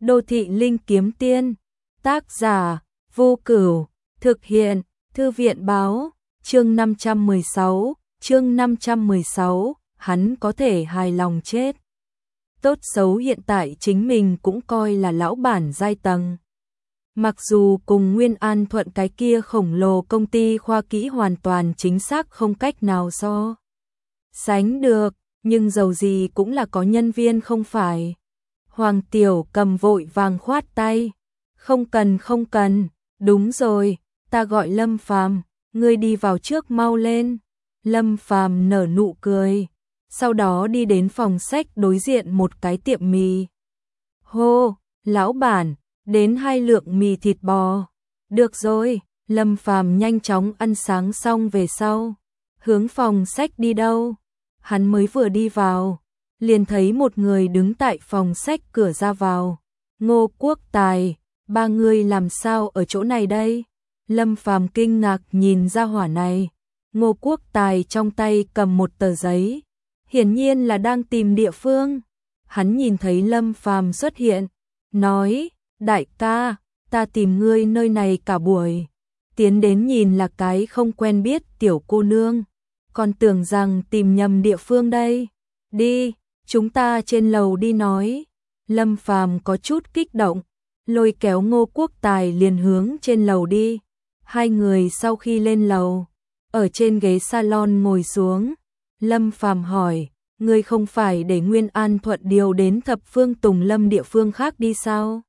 Đô thị linh kiếm tiên. Tác giả Vô Cửu. Thực hiện Thư viện báo. Chương 516, hắn có thể hài lòng chết. Tốt xấu hiện tại chính mình cũng coi là lão bản giai tầng. Mặc dù cùng Nguyên An Thuận cái kia khổng lồ công ty khoa kỹ hoàn toàn chính xác không cách nào so sánh được, nhưng dầu gì cũng là có nhân viên không phải. Hoàng Tiểu Cầm vội vàng khoát tay. Không cần, đúng rồi, ta gọi Lâm Phàm, ngươi đi vào trước mau lên. Lâm Phàm nở nụ cười, sau đó đi đến phòng sách đối diện một cái tiệm mì. Hô, lão bản, đến 2 lượng mì thịt bò. Được rồi, Lâm Phàm nhanh chóng ăn sáng xong về sau. Hướng phòng sách đi đâu? Hắn mới vừa đi vào, liền thấy một người đứng tại phòng sách cửa ra vào. Ngô Quốc Tài, ba người làm sao ở chỗ này đây? Lâm Phàm kinh ngạc nhìn ra hỏa này. Ngô Quốc Tài trong tay cầm một tờ giấy, hiển nhiên là đang tìm địa phương. Hắn nhìn thấy Lâm Phàm xuất hiện, nói, đại ca, ta tìm ngươi nơi này cả buổi. Tiến đến nhìn là cái không quen biết tiểu cô nương, còn tưởng rằng tìm nhầm địa phương đây. Đi, chúng ta trên lầu đi nói. Lâm Phàm có chút kích động, lôi kéo Ngô Quốc Tài liền hướng trên lầu đi. Hai người sau khi lên lầu, ở trên ghế salon ngồi xuống. Lâm Phàm hỏi, ngươi không phải để Nguyên An Thuận điều đến Thập Phương Tùng Lâm địa phương khác đi sao?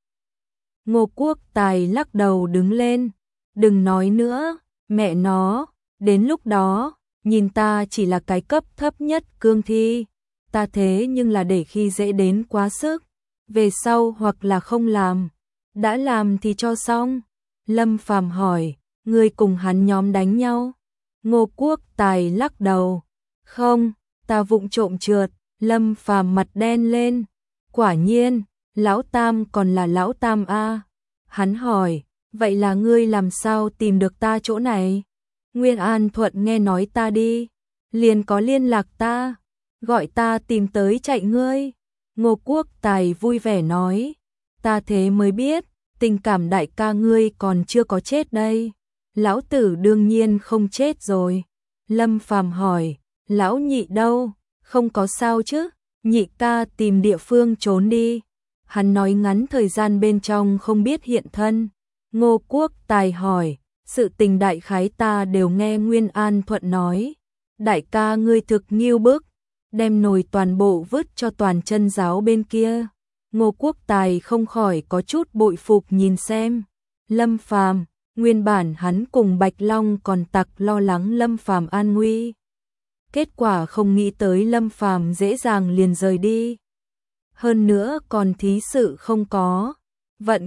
Ngô Quốc Tài lắc đầu đứng lên, đừng nói nữa, mẹ nó, đến lúc đó, nhìn ta chỉ là cái cấp thấp nhất cương thi, ta thế nhưng là để khi dễ đến quá sức, về sau hoặc là không làm, đã làm thì cho xong. Lâm Phàm hỏi, ngươi cùng hắn nhóm đánh nhau? Ngô Quốc Tài lắc đầu, không, ta vụng trộm trượt. Lâm Phàm mặt đen lên, quả nhiên, lão Tam còn là lão Tam a. Hắn hỏi, vậy là ngươi làm sao tìm được ta chỗ này? Nguyên An Thuận nghe nói ta đi, liền có liên lạc ta, gọi ta tìm tới chạy ngươi. Ngô Quốc Tài vui vẻ nói, ta thế mới biết, tình cảm đại ca ngươi còn chưa có chết đây. Lão tử đương nhiên không chết rồi. Lâm Phàm hỏi, lão nhị đâu? Không có sao chứ? Nhị ca tìm địa phương trốn đi. Hắn nói ngắn thời gian bên trong không biết hiện thân. Ngô Quốc Tài hỏi, sự tình đại khái ta đều nghe Nguyên An Thuận nói. Đại ca ngươi thực nghiêu bức, đem nồi toàn bộ vứt cho toàn chân giáo bên kia. Ngô Quốc Tài không khỏi có chút bội phục nhìn xem. Lâm Phàm, nguyên bản hắn cùng Bạch Long còn tặc lo lắng Lâm Phàm an nguy. Kết quả không nghĩ tới Lâm Phàm dễ dàng liền rời đi. Hơn nữa còn thí sự không có. Vận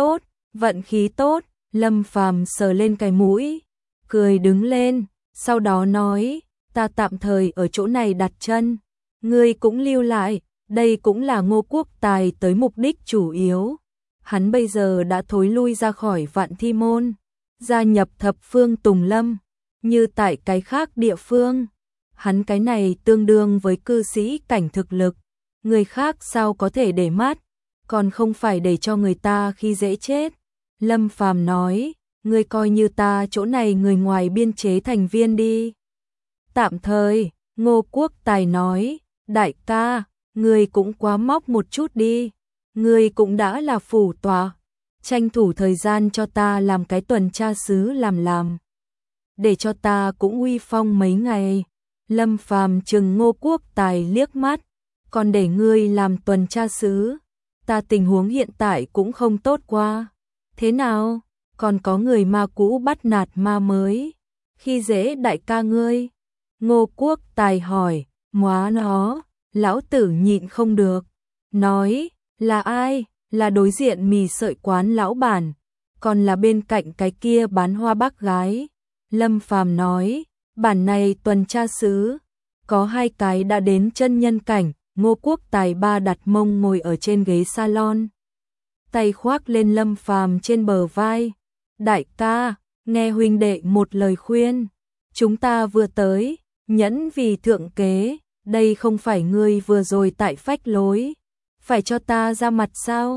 khí tốt, Lâm Phàm sờ lên cái mũi, cười đứng lên, sau đó nói, ta tạm thời ở chỗ này đặt chân, ngươi cũng lưu lại, đây cũng là Ngô Quốc Tài tới mục đích chủ yếu. Hắn bây giờ đã thối lui ra khỏi Vạn Thi Môn, gia nhập Thập Phương Tùng Lâm, như tại cái khác địa phương. Hắn cái này tương đương với cư sĩ cảnh thực lực, người khác sao có thể để mắt, còn không phải để cho người ta khi dễ chết. Lâm Phàm nói, ngươi coi như ta chỗ này người ngoài biên chế thành viên đi. Tạm thời, Ngô Quốc Tài nói, đại ca, ngươi cũng quá móc một chút đi, ngươi cũng đã là phủ tòa, tranh thủ thời gian cho ta làm cái tuần tra sứ làm. Để cho ta cũng uy phong mấy ngày. Lâm Phàm trừng Ngô Quốc Tài liếc mắt, còn để ngươi làm tuần tra sứ, ta tình huống hiện tại cũng không tốt qua. Thế nào, còn có người ma cũ bắt nạt ma mới, khi dễ đại ca ngươi? Ngô Quốc Tài hỏi, móa nó, lão tử nhịn không được, nói, là ai? Là đối diện mì sợi quán lão bản, còn là bên cạnh cái kia bán hoa bác gái. Lâm Phàm nói, bản này tuần tra sứ, có 2 cái đã đến chân nhân cảnh. Ngô Quốc Tài ba đặt mông ngồi ở trên ghế salon, tay khoác lên Lâm Phàm trên bờ vai. Đại ca, nghe huynh đệ một lời khuyên, chúng ta vừa tới, nhẫn vì thượng kế, đây không phải ngươi vừa rồi tại phách lối, phải cho ta ra mặt sao?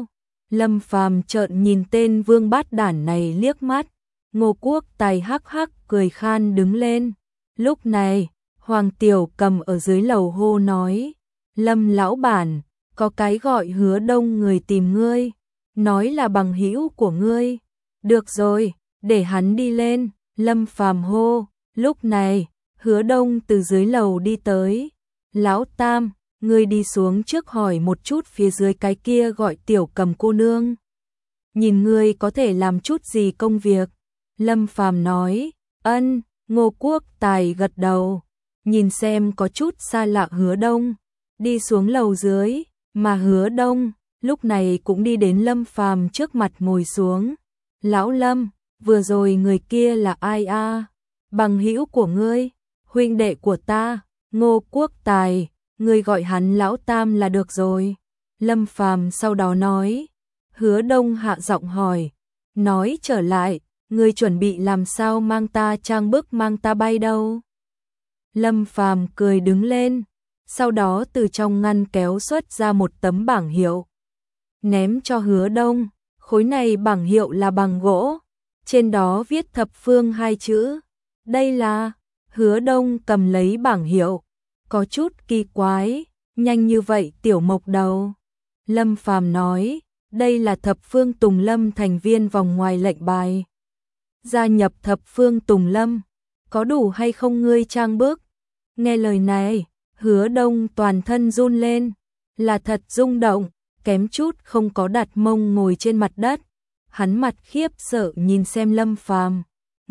Lâm Phàm trợn nhìn tên vương bát đản này liếc mắt, Ngô Quốc Tài hắc hắc cười khan đứng lên. Lúc này, Hoàng Tiểu Cầm ở dưới lầu hô nói, Lâm lão bản, có cái gọi Hứa Đông người tìm ngươi, nói là bằng hữu của ngươi. Được rồi, để hắn đi lên, Lâm Phàm hô. Lúc này, Hứa Đông từ dưới lầu đi tới. Lão Tam, ngươi đi xuống trước hỏi một chút phía dưới cái kia gọi Tiểu Cầm cô nương. Nhìn ngươi có thể làm chút gì công việc. Lâm Phàm nói, ân. Ngô Quốc Tài gật đầu, nhìn xem có chút xa lạ Hứa Đông, đi xuống lầu dưới, mà Hứa Đông lúc này cũng đi đến Lâm Phàm trước mặt ngồi xuống. Lão Lâm, vừa rồi người kia là ai a? Bằng hữu của ngươi, huynh đệ của ta. Ngô Quốc Tài, ngươi gọi hắn Lão Tam là được rồi. Lâm Phàm sau đó nói. Hứa Đông hạ giọng hỏi, nói trở lại, ngươi chuẩn bị làm sao mang ta trang bức mang ta bay đâu? Lâm Phàm cười đứng lên, sau đó từ trong ngăn kéo xuất ra một tấm bảng hiệu, ném cho Hứa Đông. Khối này bảng hiệu là bằng gỗ, trên đó viết Thập Phương hai chữ. Đây là... Hứa Đông cầm lấy bảng hiệu, có chút kỳ quái, nhanh như vậy tiểu mộc đầu. Lâm Phàm nói, đây là Thập Phương Tùng Lâm thành viên vòng ngoài lệnh bài. Gia nhập Thập Phương Tùng Lâm, có đủ hay không ngươi trang bức? Nghe lời này, Hứa Đông toàn thân run lên, là thật rung động, kém chút không có đặt mông ngồi trên mặt đất. Hắn mặt khiếp sợ nhìn xem Lâm Phàm.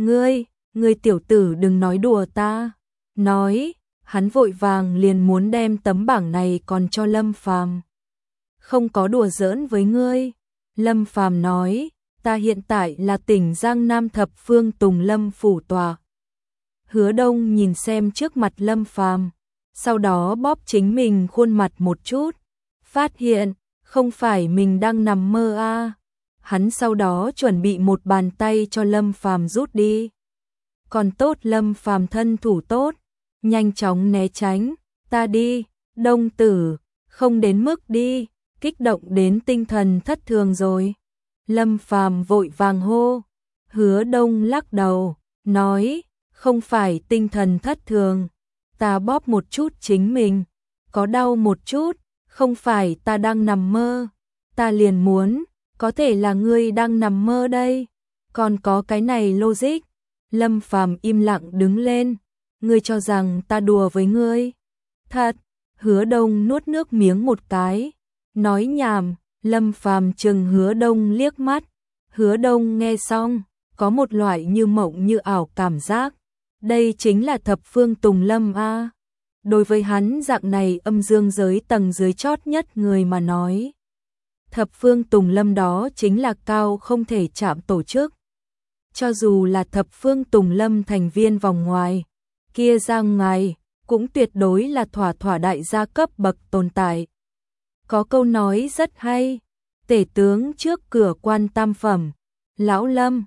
Ngươi tiểu tử đừng nói đùa ta. Nói, hắn vội vàng liền muốn đem tấm bảng này còn cho Lâm Phàm. Không có đùa giỡn với ngươi. Lâm Phàm nói, ta hiện tại là tỉnh Giang Nam Thập Phương Tùng Lâm phủ tòa. Hứa Đông nhìn xem trước mặt Lâm Phàm, sau đó bóp chính mình khuôn mặt một chút, phát hiện không phải mình đang nằm mơ a. Hắn sau đó chuẩn bị một bàn tay cho Lâm Phàm rút đi. Còn tốt Lâm Phàm thân thủ tốt, nhanh chóng né tránh. Ta đi, Đông tử, không đến mức đi, kích động đến tinh thần thất thường rồi. Lâm Phàm vội vàng hô. Hứa Đông lắc đầu, nói, không phải tinh thần thất thường, ta bóp một chút chính mình, có đau một chút, không phải ta đang nằm mơ, ta liền muốn, có thể là ngươi đang nằm mơ đây, còn có cái này logic. Lâm Phàm im lặng đứng lên, ngươi cho rằng ta đùa với ngươi? Thật. Hứa Đông nuốt nước miếng một cái, nói nhảm. Lâm Phàm chừng Hứa Đông liếc mắt. Hứa Đông nghe xong, có một loại như mộng như ảo cảm giác. Đây chính là Thập Phương Tùng Lâm a. Đối với hắn dạng này âm dương giới tầng dưới chót nhất người mà nói, Thập Phương Tùng Lâm đó chính là cao không thể chạm tổ chức. Cho dù là Thập Phương Tùng Lâm thành viên vòng ngoài, kia ra ngoài, cũng tuyệt đối là thỏa đại gia cấp bậc tồn tại. Có câu nói rất hay, tể tướng trước cửa quan tam phẩm. Lão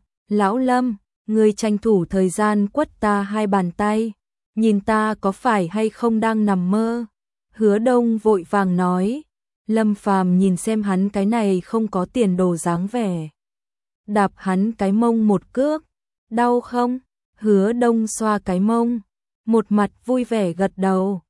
Lâm, ngươi tranh thủ thời gian quất ta hai bàn tay, nhìn ta có phải hay không đang nằm mơ. Hứa Đông vội vàng nói. Lâm Phàm nhìn xem hắn cái này không có tiền đồ dáng vẻ, đạp hắn cái mông một cước. Đau không? Hứa Đông xoa cái mông, một mặt vui vẻ gật đầu.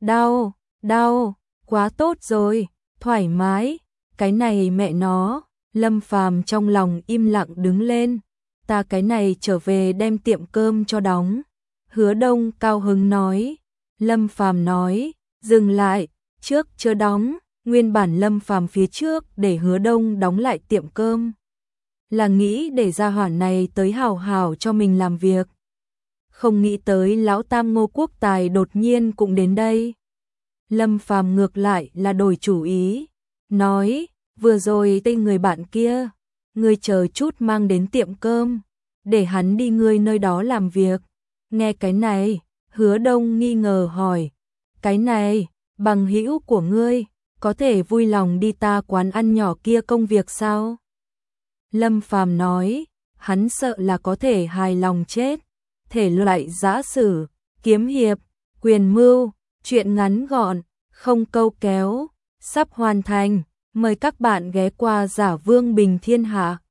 Đau, quá tốt rồi, thoải mái. Cái này mẹ nó. Lâm Phàm trong lòng im lặng đứng lên. Ta cái này trở về đem tiệm cơm cho đóng. Hứa Đông cao hứng nói. Lâm Phàm nói, dừng lại, trước chưa đóng. Nguyên bản Lâm Phàm phía trước để Hứa Đông đóng lại tiệm cơm, là nghĩ để gia hỏa này tới hào hào cho mình làm việc. Không nghĩ tới lão Tam Ngô Quốc Tài đột nhiên cũng đến đây. Lâm Phàm ngược lại là đổi chủ ý, nói, vừa rồi tên người bạn kia, ngươi chờ chút mang đến tiệm cơm, để hắn đi ngươi nơi đó làm việc. Nghe cái này, Hứa Đông nghi ngờ hỏi, cái này, bằng hữu của ngươi, có thể vui lòng đi ta quán ăn nhỏ kia công việc sao? Lâm Phàm nói, hắn sợ là có thể hài lòng chết. Thể loại giã sử, kiếm hiệp, quyền mưu, chuyện ngắn gọn, không câu kéo, sắp hoàn thành. Mời các bạn ghé qua Giả Vương Bình Thiên Hạ.